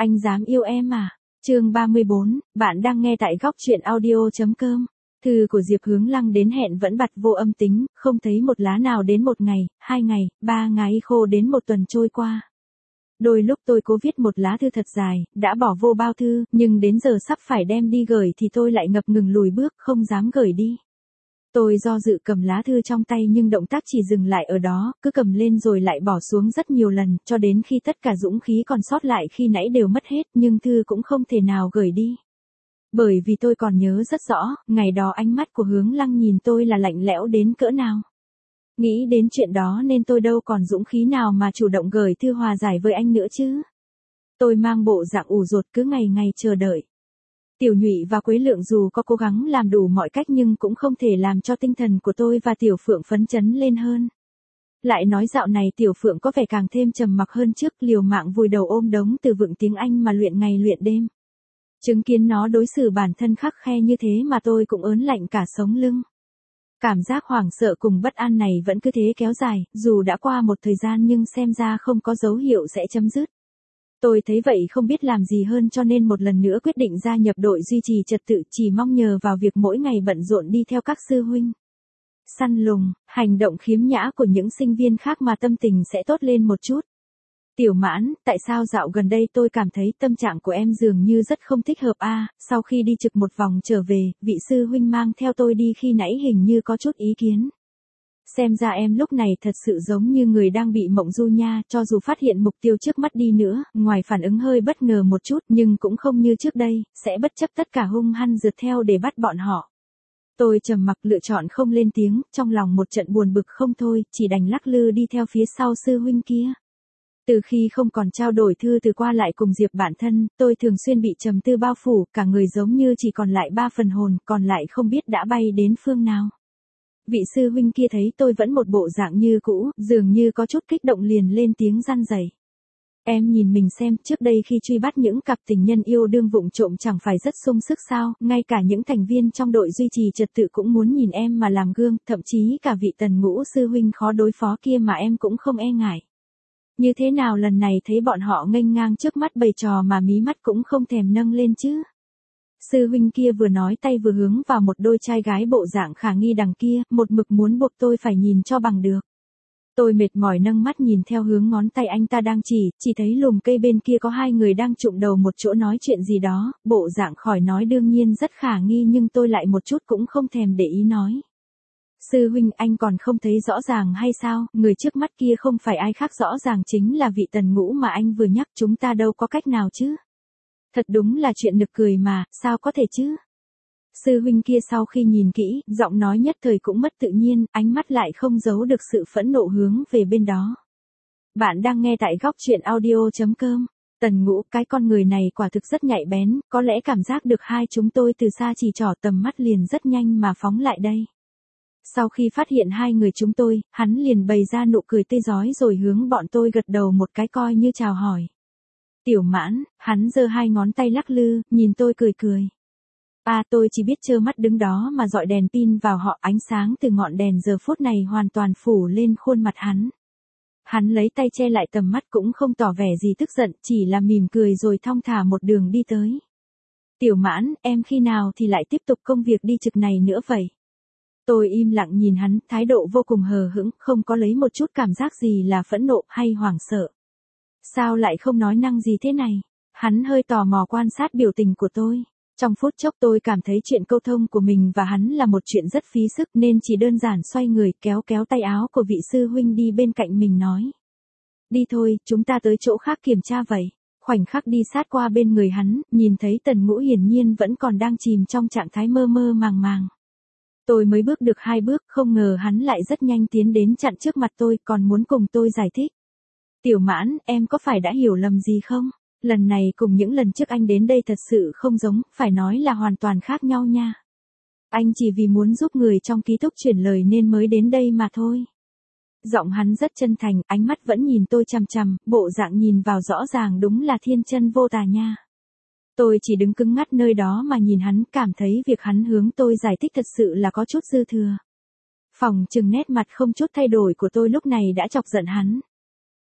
Anh dám yêu em à? Chương 34, bạn đang nghe tại góc truyện audio.com. Thư của Diệp Hướng Lăng đến hẹn vẫn bặt vô âm tính, không thấy một lá nào đến 1 ngày, 2 ngày, 3 ngày khô đến 1 tuần trôi qua. Đôi lúc tôi cố viết một lá thư thật dài, đã bỏ vô bao thư, nhưng đến giờ sắp phải đem đi gửi thì tôi lại ngập ngừng lùi bước, không dám gửi đi. Tôi do dự cầm lá thư trong tay nhưng động tác chỉ dừng lại ở đó, cứ cầm lên rồi lại bỏ xuống rất nhiều lần, cho đến khi tất cả dũng khí còn sót lại khi nãy đều mất hết, nhưng thư cũng không thể nào gửi đi. Bởi vì tôi còn nhớ rất rõ, ngày đó ánh mắt của Hướng Lăng nhìn tôi là lạnh lẽo đến cỡ nào. Nghĩ đến chuyện đó nên tôi đâu còn dũng khí nào mà chủ động gửi thư hòa giải với anh nữa chứ. Tôi mang bộ dạng ủ rột cứ ngày ngày chờ đợi. Tiểu Nhụy và Quế Lượng dù có cố gắng làm đủ mọi cách nhưng cũng không thể làm cho tinh thần của tôi và Tiểu Phượng phấn chấn lên hơn. Lại nói dạo này Tiểu Phượng có vẻ càng thêm trầm mặc hơn trước, liều mạng vùi đầu ôm đống từ vựng tiếng Anh mà luyện ngày luyện đêm. Chứng kiến nó đối xử bản thân khắt khe như thế mà tôi cũng ớn lạnh cả sống lưng. Cảm giác hoảng sợ cùng bất an này vẫn cứ thế kéo dài, dù đã qua một thời gian nhưng xem ra không có dấu hiệu sẽ chấm dứt. Tôi thấy vậy không biết làm gì hơn cho nên một lần nữa quyết định gia nhập đội duy trì trật tự, chỉ mong nhờ vào việc mỗi ngày bận rộn đi theo các sư huynh. Săn lùng, hành động khiếm nhã của những sinh viên khác mà tâm tình sẽ tốt lên một chút. Tiểu Mãn, tại sao dạo gần đây tôi cảm thấy tâm trạng của em dường như rất không thích hợp a? Sau khi đi trực một vòng trở về, vị sư huynh mang theo tôi đi khi nãy hình như có chút ý kiến. Xem ra em lúc này thật sự giống như người đang bị mộng du nha, cho dù phát hiện mục tiêu trước mắt đi nữa, ngoài phản ứng hơi bất ngờ một chút nhưng cũng không như trước đây, sẽ bất chấp tất cả hung hăng rượt theo để bắt bọn họ. Tôi trầm mặc lựa chọn không lên tiếng, trong lòng một trận buồn bực không thôi, chỉ đành lắc lư đi theo phía sau sư huynh kia. Từ khi không còn trao đổi thư từ qua lại cùng Diệp bản thân, tôi thường xuyên bị trầm tư bao phủ, cả người giống như chỉ còn lại 3 phần hồn, còn lại không biết đã bay đến phương nào. Vị sư huynh kia thấy tôi vẫn một bộ dạng như cũ, dường như có chút kích động liền lên tiếng răn rẩy. Em nhìn mình xem, trước đây khi truy bắt những cặp tình nhân yêu đương vụng trộm chẳng phải rất sung sức sao, ngay cả những thành viên trong đội duy trì trật tự cũng muốn nhìn em mà làm gương, thậm chí cả vị Tần Ngũ sư huynh khó đối phó kia mà em cũng không e ngại. Như thế nào lần này thấy bọn họ nghênh ngang trước mắt bày trò mà mí mắt cũng không thèm nâng lên chứ. Sư huynh kia vừa nói tay vừa hướng vào một đôi trai gái bộ dạng khả nghi đằng kia, một mực muốn buộc tôi phải nhìn cho bằng được. Tôi mệt mỏi nâng mắt nhìn theo hướng ngón tay anh ta đang chỉ thấy lùm cây bên kia có 2 người đang chụm đầu một chỗ nói chuyện gì đó, bộ dạng khỏi nói đương nhiên rất khả nghi nhưng tôi lại một chút cũng không thèm để ý nói. Sư huynh, anh còn không thấy rõ ràng hay sao, người trước mắt kia không phải ai khác rõ ràng chính là vị Tần Ngũ mà anh vừa nhắc, chúng ta đâu có cách nào chứ. Thật đúng là chuyện nực cười mà, sao có thể chứ. Sư huynh kia sau khi nhìn kỹ, giọng nói nhất thời cũng mất tự nhiên, ánh mắt lại không giấu được sự phẫn nộ hướng về bên đó. Bạn đang nghe tại góc truyện audio.com. Tần Ngũ, cái con người này quả thực rất nhạy bén, có lẽ cảm giác được hai chúng tôi từ xa chỉ trỏ tầm mắt liền rất nhanh mà phóng lại đây. Sau khi phát hiện 2 người chúng tôi, hắn liền bày ra nụ cười tươi rói rồi hướng bọn tôi gật đầu một cái coi như chào hỏi. Tiểu Mãn, hắn giơ 2 ngón tay lắc lư, nhìn tôi cười cười. Tôi chỉ biết trơ mắt đứng đó mà dọi đèn pin vào họ, ánh sáng từ ngọn đèn giờ phút này hoàn toàn phủ lên khuôn mặt hắn. Hắn lấy tay che lại tầm mắt cũng không tỏ vẻ gì tức giận, chỉ là mỉm cười rồi thong thả một đường đi tới. Tiểu Mãn, em khi nào thì lại tiếp tục công việc đi trực này nữa vậy? Tôi im lặng nhìn hắn, thái độ vô cùng hờ hững, không có lấy một chút cảm giác gì là phẫn nộ hay hoảng sợ. Sao lại không nói năng gì thế này? Hắn hơi tò mò quan sát biểu tình của tôi. Trong phút chốc tôi cảm thấy chuyện câu thông của mình và hắn là một chuyện rất phí sức nên chỉ đơn giản xoay người kéo tay áo của vị sư huynh đi bên cạnh mình nói. Đi thôi, chúng ta tới chỗ khác kiểm tra vậy. Khoảnh khắc đi sát qua bên người hắn, nhìn thấy Tần Ngũ hiển nhiên vẫn còn đang chìm trong trạng thái mơ mơ màng màng. Tôi mới bước được 2 bước, không ngờ hắn lại rất nhanh tiến đến chặn trước mặt tôi, còn muốn cùng tôi giải thích. Tiểu Mãn, em có phải đã hiểu lầm gì không? Lần này cùng những lần trước anh đến đây thật sự không giống, phải nói là hoàn toàn khác nhau nha. Anh chỉ vì muốn giúp người trong ký túc chuyển lời nên mới đến đây mà thôi. Giọng hắn rất chân thành, ánh mắt vẫn nhìn tôi chằm chằm, bộ dạng nhìn vào rõ ràng đúng là thiên chân vô tà nha. Tôi chỉ đứng cứng ngắt nơi đó mà nhìn hắn, cảm thấy việc hắn hướng tôi giải thích thật sự là có chút dư thừa. Phỏng chừng nét mặt không chút thay đổi của tôi lúc này đã chọc giận hắn.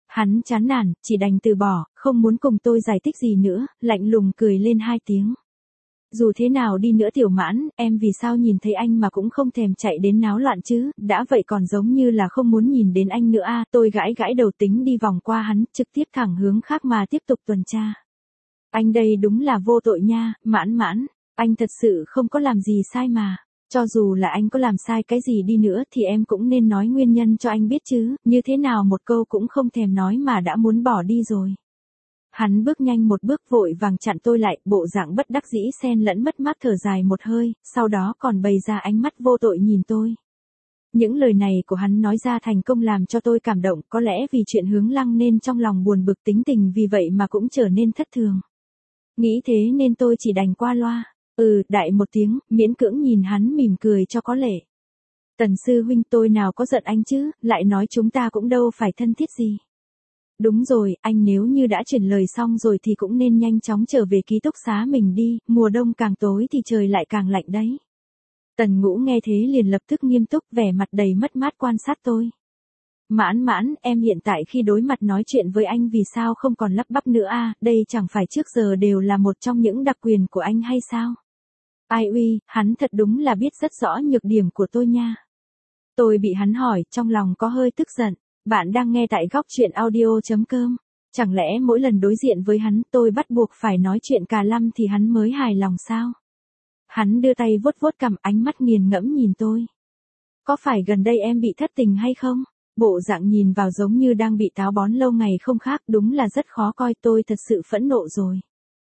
Hắn chán nản, chỉ đành từ bỏ, không muốn cùng tôi giải thích gì nữa, lạnh lùng cười lên 2 tiếng. Dù thế nào đi nữa Tiểu Mãn, em vì sao nhìn thấy anh mà cũng không thèm chạy đến náo loạn chứ, đã vậy còn giống như là không muốn nhìn đến anh nữa à, tôi gãi gãi đầu tính đi vòng qua hắn, trực tiếp thẳng hướng khác mà tiếp tục tuần tra. Anh đây đúng là vô tội nha, Mãn Mãn, anh thật sự không có làm gì sai mà. Cho dù là anh có làm sai cái gì đi nữa thì em cũng nên nói nguyên nhân cho anh biết chứ, như thế nào một câu cũng không thèm nói mà đã muốn bỏ đi rồi. Hắn bước nhanh một bước vội vàng chặn tôi lại, bộ dạng bất đắc dĩ xen lẫn mất mát thở dài một hơi, sau đó còn bày ra ánh mắt vô tội nhìn tôi. Những lời này của hắn nói ra thành công làm cho tôi cảm động, có lẽ vì chuyện Hướng Lăng nên trong lòng buồn bực tính tình vì vậy mà cũng trở nên thất thường. Nghĩ thế nên tôi chỉ đành qua loa. Đại một tiếng, miễn cưỡng nhìn hắn mỉm cười cho có lệ. Tần sư huynh tôi nào có giận anh chứ, lại nói chúng ta cũng đâu phải thân thiết gì. Đúng rồi, anh nếu như đã chuyển lời xong rồi thì cũng nên nhanh chóng trở về ký túc xá mình đi, mùa đông càng tối thì trời lại càng lạnh đấy. Tần Ngũ nghe thế liền lập tức nghiêm túc vẻ mặt đầy mất mát quan sát tôi. Mãn Mãn, em hiện tại khi đối mặt nói chuyện với anh vì sao không còn lắp bắp nữa à, đây chẳng phải trước giờ đều là một trong những đặc quyền của anh hay sao? Ai uy, hắn thật đúng là biết rất rõ nhược điểm của tôi nha. Tôi bị hắn hỏi, trong lòng có hơi tức giận. Bạn đang nghe tại góc chuyện audio.com. Chẳng lẽ mỗi lần đối diện với hắn tôi bắt buộc phải nói chuyện cà lăm thì hắn mới hài lòng sao? Hắn đưa tay vuốt vuốt cằm, ánh mắt nghiền ngẫm nhìn tôi. Có phải gần đây em bị thất tình hay không? Bộ dạng nhìn vào giống như đang bị táo bón lâu ngày không khác, đúng là rất khó coi, tôi thật sự phẫn nộ rồi.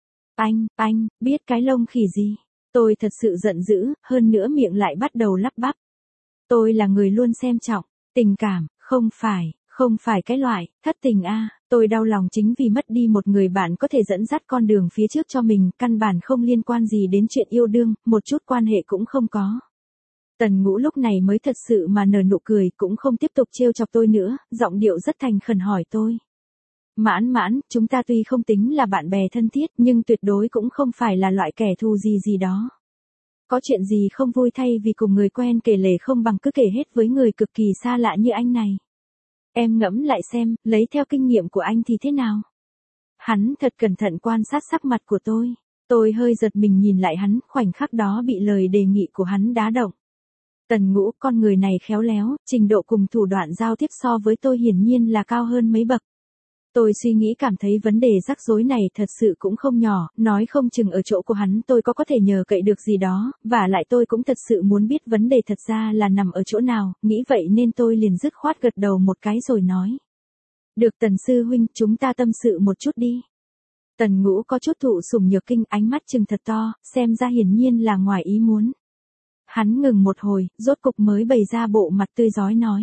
Anh, biết cái lông khỉ gì? Tôi thật sự giận dữ, hơn nữa miệng lại bắt đầu lắp bắp. Tôi là người luôn xem trọng tình cảm, không phải cái loại thất tình a. Tôi đau lòng chính vì mất đi một người bạn có thể dẫn dắt con đường phía trước cho mình, căn bản không liên quan gì đến chuyện yêu đương, một chút quan hệ cũng không có. Tần Ngũ lúc này mới thật sự mà nở nụ cười, cũng không tiếp tục trêu chọc tôi nữa, giọng điệu rất thành khẩn hỏi tôi. Mãn Mãn, chúng ta tuy không tính là bạn bè thân thiết nhưng tuyệt đối cũng không phải là loại kẻ thù gì đó. Có chuyện gì không vui thay vì cùng người quen kể lể không bằng cứ kể hết với người cực kỳ xa lạ như anh này. Em ngẫm lại xem, lấy theo kinh nghiệm của anh thì thế nào? Hắn thật cẩn thận quan sát sắc mặt của tôi. Tôi hơi giật mình nhìn lại hắn, khoảnh khắc đó bị lời đề nghị của hắn đá động. Tần Ngũ, con người này khéo léo, trình độ cùng thủ đoạn giao tiếp so với tôi hiển nhiên là cao hơn mấy bậc. Tôi suy nghĩ cảm thấy vấn đề rắc rối này thật sự cũng không nhỏ, nói không chừng ở chỗ của hắn tôi có thể nhờ cậy được gì đó, và lại tôi cũng thật sự muốn biết vấn đề thật ra là nằm ở chỗ nào, nghĩ vậy nên tôi liền dứt khoát gật đầu một cái rồi nói. Được Tần sư huynh, chúng ta tâm sự một chút đi. Tần Ngũ có chút thụ sủng nhược kinh, ánh mắt trừng thật to, xem ra hiển nhiên là ngoài ý muốn. Hắn ngừng một hồi, rốt cục mới bày ra bộ mặt tươi rói nói.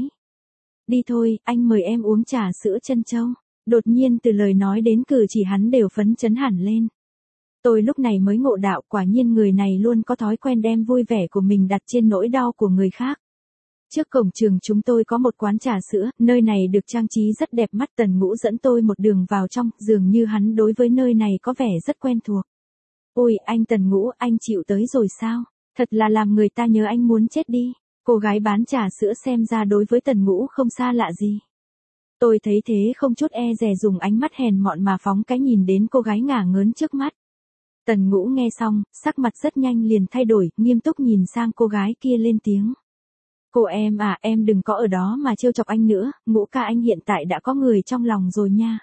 Đi thôi, anh mời em uống trà sữa trân châu. Đột nhiên từ lời nói đến cử chỉ hắn đều phấn chấn hẳn lên. Tôi lúc này mới ngộ đạo, quả nhiên người này luôn có thói quen đem vui vẻ của mình đặt trên nỗi đau của người khác. Trước cổng trường chúng tôi có một quán trà sữa, nơi này được trang trí rất đẹp mắt. Tần Ngũ dẫn tôi một đường vào trong, dường như hắn đối với nơi này có vẻ rất quen thuộc. Ôi, anh Tần Ngũ, anh chịu tới rồi sao? Thật là làm người ta nhớ anh muốn chết đi. Cô gái bán trà sữa xem ra đối với Tần Ngũ không xa lạ gì. Tôi thấy thế không chút e dè dùng ánh mắt hèn mọn mà phóng cái nhìn đến cô gái ngả ngớn trước mắt. Tần Ngũ nghe xong, sắc mặt rất nhanh liền thay đổi, nghiêm túc nhìn sang cô gái kia lên tiếng. Cô em à, em đừng có ở đó mà trêu chọc anh nữa, Ngũ ca anh hiện tại đã có người trong lòng rồi nha.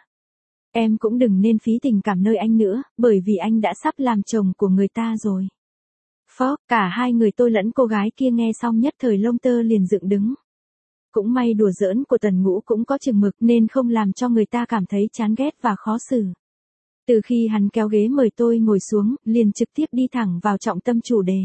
Em cũng đừng nên phí tình cảm nơi anh nữa, bởi vì anh đã sắp làm chồng của người ta rồi. Phó, cả hai người tôi lẫn cô gái kia nghe xong nhất thời lông tơ liền dựng đứng. Cũng may đùa giỡn của Tần Ngũ cũng có chừng mực nên không làm cho người ta cảm thấy chán ghét và khó xử. Từ khi hắn kéo ghế mời tôi ngồi xuống, liền trực tiếp đi thẳng vào trọng tâm chủ đề.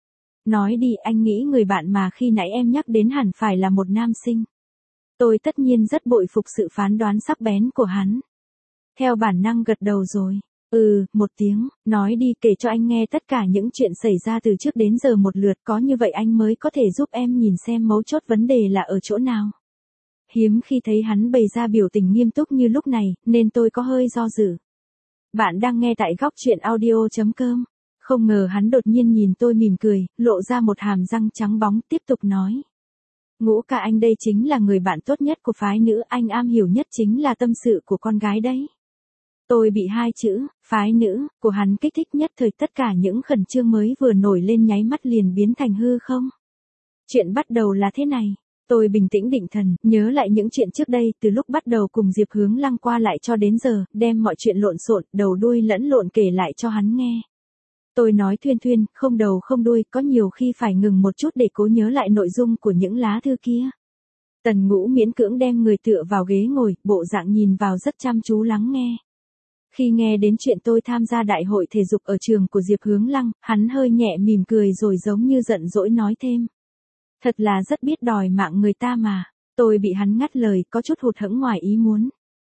Nói đi, anh nghĩ người bạn mà khi nãy em nhắc đến hẳn phải là một nam sinh. Tôi tất nhiên rất bội phục sự phán đoán sắc bén của hắn. Theo bản năng gật đầu rồi. Một tiếng, nói đi, kể cho anh nghe tất cả những chuyện xảy ra từ trước đến giờ một lượt, có như vậy anh mới có thể giúp em nhìn xem mấu chốt vấn đề là ở chỗ nào. Hiếm khi thấy hắn bày ra biểu tình nghiêm túc như lúc này, nên tôi có hơi do dự. Bạn đang nghe tại góc chuyện audio.com. Không ngờ hắn đột nhiên nhìn tôi mỉm cười, lộ ra một hàm răng trắng bóng, tiếp tục nói. Ngũ ca anh đây chính là người bạn tốt nhất của phái nữ, anh am hiểu nhất chính là tâm sự của con gái đấy. Tôi bị hai chữ, phái nữ, của hắn kích thích nhất thời, tất cả những khẩn trương mới vừa nổi lên nháy mắt liền biến thành hư không. Chuyện bắt đầu là thế này. Tôi bình tĩnh định thần, nhớ lại những chuyện trước đây, từ lúc bắt đầu cùng Diệp Hướng Lăng qua lại cho đến giờ, đem mọi chuyện lộn xộn, đầu đuôi lẫn lộn kể lại cho hắn nghe. Tôi nói thuyên thuyên, không đầu không đuôi, có nhiều khi phải ngừng một chút để cố nhớ lại nội dung của những lá thư kia. Tần Ngũ miễn cưỡng đem người tựa vào ghế ngồi, bộ dạng nhìn vào rất chăm chú lắng nghe. Khi nghe đến chuyện tôi tham gia đại hội thể dục ở trường của Diệp Hướng Lăng, hắn hơi nhẹ mỉm cười rồi giống như giận dỗi nói thêm. Thật là rất biết đòi mạng người ta mà. Tôi bị hắn ngắt lời, có chút hụt hẫng ngoài ý muốn.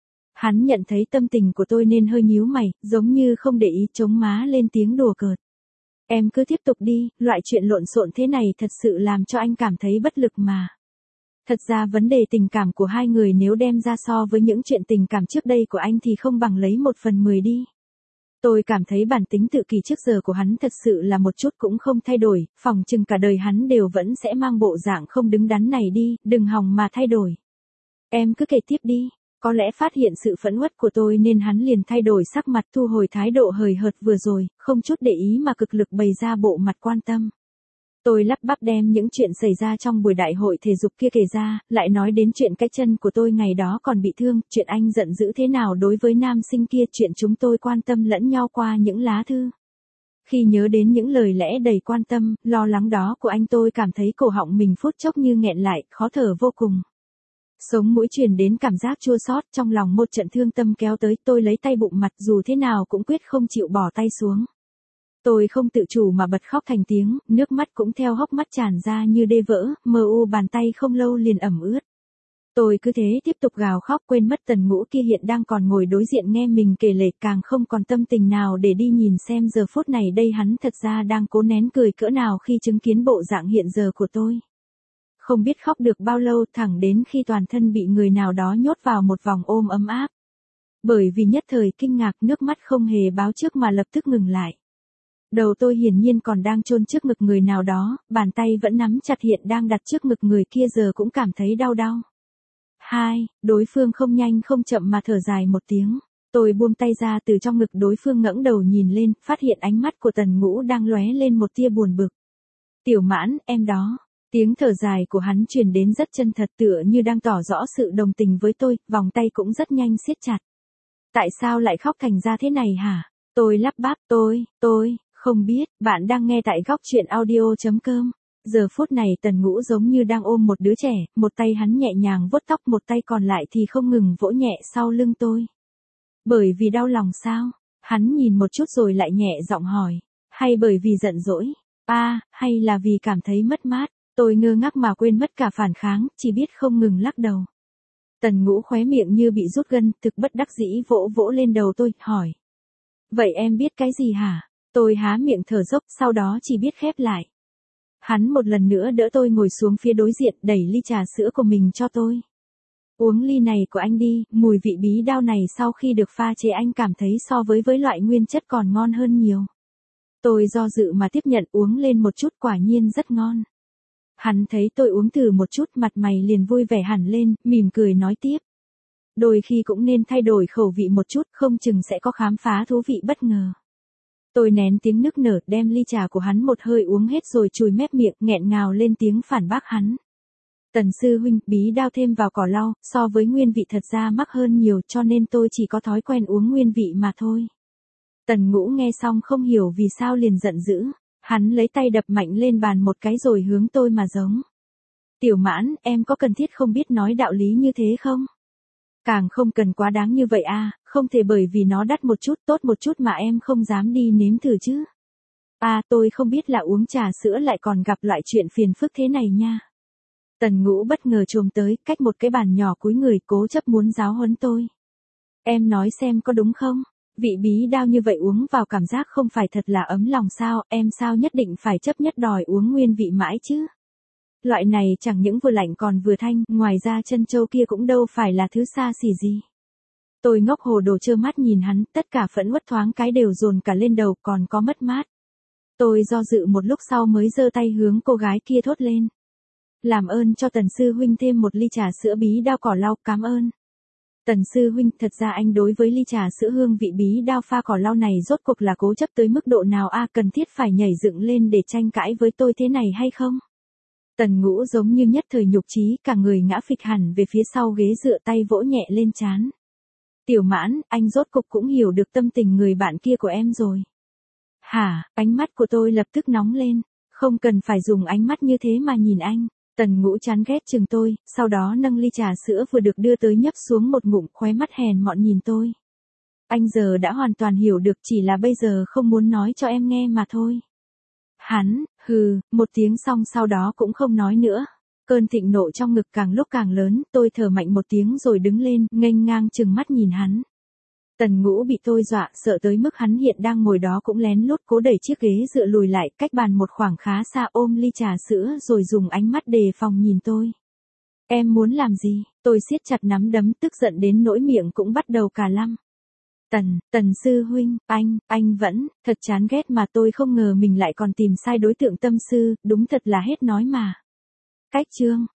Hắn nhận thấy tâm tình của tôi nên hơi nhíu mày, giống như không để ý, chống má lên tiếng đùa cợt. Em cứ tiếp tục đi, loại chuyện lộn xộn thế này thật sự làm cho anh cảm thấy bất lực mà. Thật ra vấn đề tình cảm của hai người nếu đem ra so với những chuyện tình cảm trước đây của anh thì không bằng lấy 1/10 đi. Tôi cảm thấy bản tính tự kỷ trước giờ của hắn thật sự là một chút cũng không thay đổi, phỏng chừng cả đời hắn đều vẫn sẽ mang bộ dạng không đứng đắn này đi, đừng hòng mà thay đổi. Em cứ kể tiếp đi. Có lẽ phát hiện sự phẫn uất của tôi nên hắn liền thay đổi sắc mặt, thu hồi thái độ hời hợt vừa rồi, không chút để ý mà cực lực bày ra bộ mặt quan tâm. Tôi lắp bắp đem những chuyện xảy ra trong buổi đại hội thể dục kia kể ra, lại nói đến chuyện cái chân của tôi ngày đó còn bị thương, chuyện anh giận dữ thế nào đối với nam sinh kia, chuyện chúng tôi quan tâm lẫn nhau qua những lá thư. Khi nhớ đến những lời lẽ đầy quan tâm, lo lắng đó của anh, tôi cảm thấy cổ họng mình phút chốc như nghẹn lại, khó thở vô cùng. Sống mũi truyền đến cảm giác chua xót, trong lòng một trận thương tâm kéo tới, tôi lấy tay bụng mặt, dù thế nào cũng quyết không chịu bỏ tay xuống. Tôi không tự chủ mà bật khóc thành tiếng, nước mắt cũng theo hốc mắt tràn ra như đê vỡ, mờ u bàn tay không lâu liền ẩm ướt. Tôi cứ thế tiếp tục gào khóc, quên mất Tần Ngũ kia hiện đang còn ngồi đối diện nghe mình kể lể, càng không còn tâm tình nào để đi nhìn xem giờ phút này đây hắn thật ra đang cố nén cười cỡ nào khi chứng kiến bộ dạng hiện giờ của tôi. Không biết khóc được bao lâu, thẳng đến khi toàn thân bị người nào đó nhốt vào một vòng ôm ấm áp. Bởi vì nhất thời kinh ngạc, nước mắt không hề báo trước mà lập tức ngừng lại. Đầu tôi hiển nhiên còn đang chôn trước ngực người nào đó, bàn tay vẫn nắm chặt hiện đang đặt trước ngực người kia giờ cũng cảm thấy đau đau. Đối phương không nhanh không chậm mà thở dài một tiếng. Tôi buông tay ra từ trong ngực đối phương, ngẩng đầu nhìn lên, phát hiện ánh mắt của Tần Ngũ đang lóe lên một tia buồn bực. Tiểu Mãn, em đó. Tiếng thở dài của hắn truyền đến rất chân thật, tựa như đang tỏ rõ sự đồng tình với tôi, vòng tay cũng rất nhanh siết chặt. Tại sao lại khóc thành ra thế này hả? Tôi lắp bắp, tôi, không biết, bạn đang nghe tại góc truyện audio.com. Giờ phút này Tần Ngũ giống như đang ôm một đứa trẻ, một tay hắn nhẹ nhàng vuốt tóc, một tay còn lại thì không ngừng vỗ nhẹ sau lưng tôi. Bởi vì đau lòng sao? Hắn nhìn một chút rồi lại nhẹ giọng hỏi. Hay bởi vì giận dỗi? Hay là vì cảm thấy mất mát? Tôi ngơ ngác mà quên mất cả phản kháng, chỉ biết không ngừng lắc đầu. Tần Ngũ khóe miệng như bị rút gân, thực bất đắc dĩ vỗ vỗ lên đầu tôi, hỏi. Vậy em biết cái gì hả? Tôi há miệng thở dốc, sau đó chỉ biết khép lại. Hắn một lần nữa đỡ tôi ngồi xuống phía đối diện, đẩy ly trà sữa của mình cho tôi. Uống ly này của anh đi, mùi vị bí đao này sau khi được pha chế anh cảm thấy so với loại nguyên chất còn ngon hơn nhiều. Tôi do dự mà tiếp nhận, uống lên một chút, quả nhiên rất ngon. Hắn thấy tôi uống thử một chút, mặt mày liền vui vẻ hẳn lên, mỉm cười nói tiếp. Đôi khi cũng nên thay đổi khẩu vị một chút, không chừng sẽ có khám phá thú vị bất ngờ. Tôi nén tiếng nức nở, đem ly trà của hắn một hơi uống hết rồi chùi mép miệng, nghẹn ngào lên tiếng phản bác hắn. Tần sư huynh, bí đao thêm vào cỏ lau, so với nguyên vị thật ra mắc hơn nhiều, cho nên tôi chỉ có thói quen uống nguyên vị mà thôi. Tần Ngũ nghe xong không hiểu vì sao liền giận dữ. Hắn lấy tay đập mạnh lên bàn một cái rồi hướng tôi mà giống. Tiểu Mãn, em có cần thiết không biết nói đạo lý như thế không? Càng không cần quá đáng như vậy không thể bởi vì nó đắt một chút, tốt một chút mà em không dám đi nếm thử chứ. Tôi không biết là uống trà sữa lại còn gặp loại chuyện phiền phức thế này nha. Tần Ngũ bất ngờ chồm tới, cách một cái bàn nhỏ cúi người cố chấp muốn giáo huấn tôi. Em nói xem có đúng không? Vị bí đao như vậy uống vào cảm giác không phải thật là ấm lòng sao, em sao nhất định phải chấp nhất đòi uống nguyên vị mãi chứ? Loại này chẳng những vừa lạnh còn vừa thanh, ngoài ra chân châu kia cũng đâu phải là thứ xa xỉ gì. Tôi ngốc hồ đồ trơ mắt nhìn hắn, tất cả phẫn uất thoáng cái đều dồn cả lên đầu, còn có mất mát. Tôi do dự một lúc sau mới giơ tay hướng cô gái kia thốt lên. Làm ơn cho Tần sư huynh thêm một ly trà sữa bí đao cỏ lau, cảm ơn. Tần sư huynh, thật ra anh đối với ly trà sữa hương vị bí đao pha cỏ lau này rốt cuộc là cố chấp tới mức độ nào a, cần thiết phải nhảy dựng lên để tranh cãi với tôi thế này hay không? Tần Ngũ giống như nhất thời nhục chí, cả người ngã phịch hẳn về phía sau ghế dựa, tay vỗ nhẹ lên trán. Tiểu Mãn, anh rốt cục cũng hiểu được tâm tình người bạn kia của em rồi. Hả? Ánh mắt của tôi lập tức nóng lên. Không cần phải dùng ánh mắt như thế mà nhìn anh. Tần Ngũ chán ghét chừng tôi, sau đó nâng ly trà sữa vừa được đưa tới nhấp xuống một ngụm, khóe mắt hèn mọn nhìn tôi. Anh giờ đã hoàn toàn hiểu được, chỉ là bây giờ không muốn nói cho em nghe mà thôi. Hắn, hừ, một tiếng xong sau đó cũng không nói nữa. Cơn thịnh nộ trong ngực càng lúc càng lớn, tôi thở mạnh một tiếng rồi đứng lên, nghênh ngang chừng mắt nhìn hắn. Tần Ngũ bị tôi dọa, sợ tới mức hắn hiện đang ngồi đó cũng lén lút cố đẩy chiếc ghế dựa lùi lại, cách bàn một khoảng khá xa, ôm ly trà sữa rồi dùng ánh mắt đề phòng nhìn tôi. Em muốn làm gì? Tôi siết chặt nắm đấm, tức giận đến nỗi miệng cũng bắt đầu cà lăm. Tần sư huynh, anh vẫn, thật chán ghét mà tôi không ngờ mình lại còn tìm sai đối tượng tâm sư, đúng thật là hết nói mà. Cách chương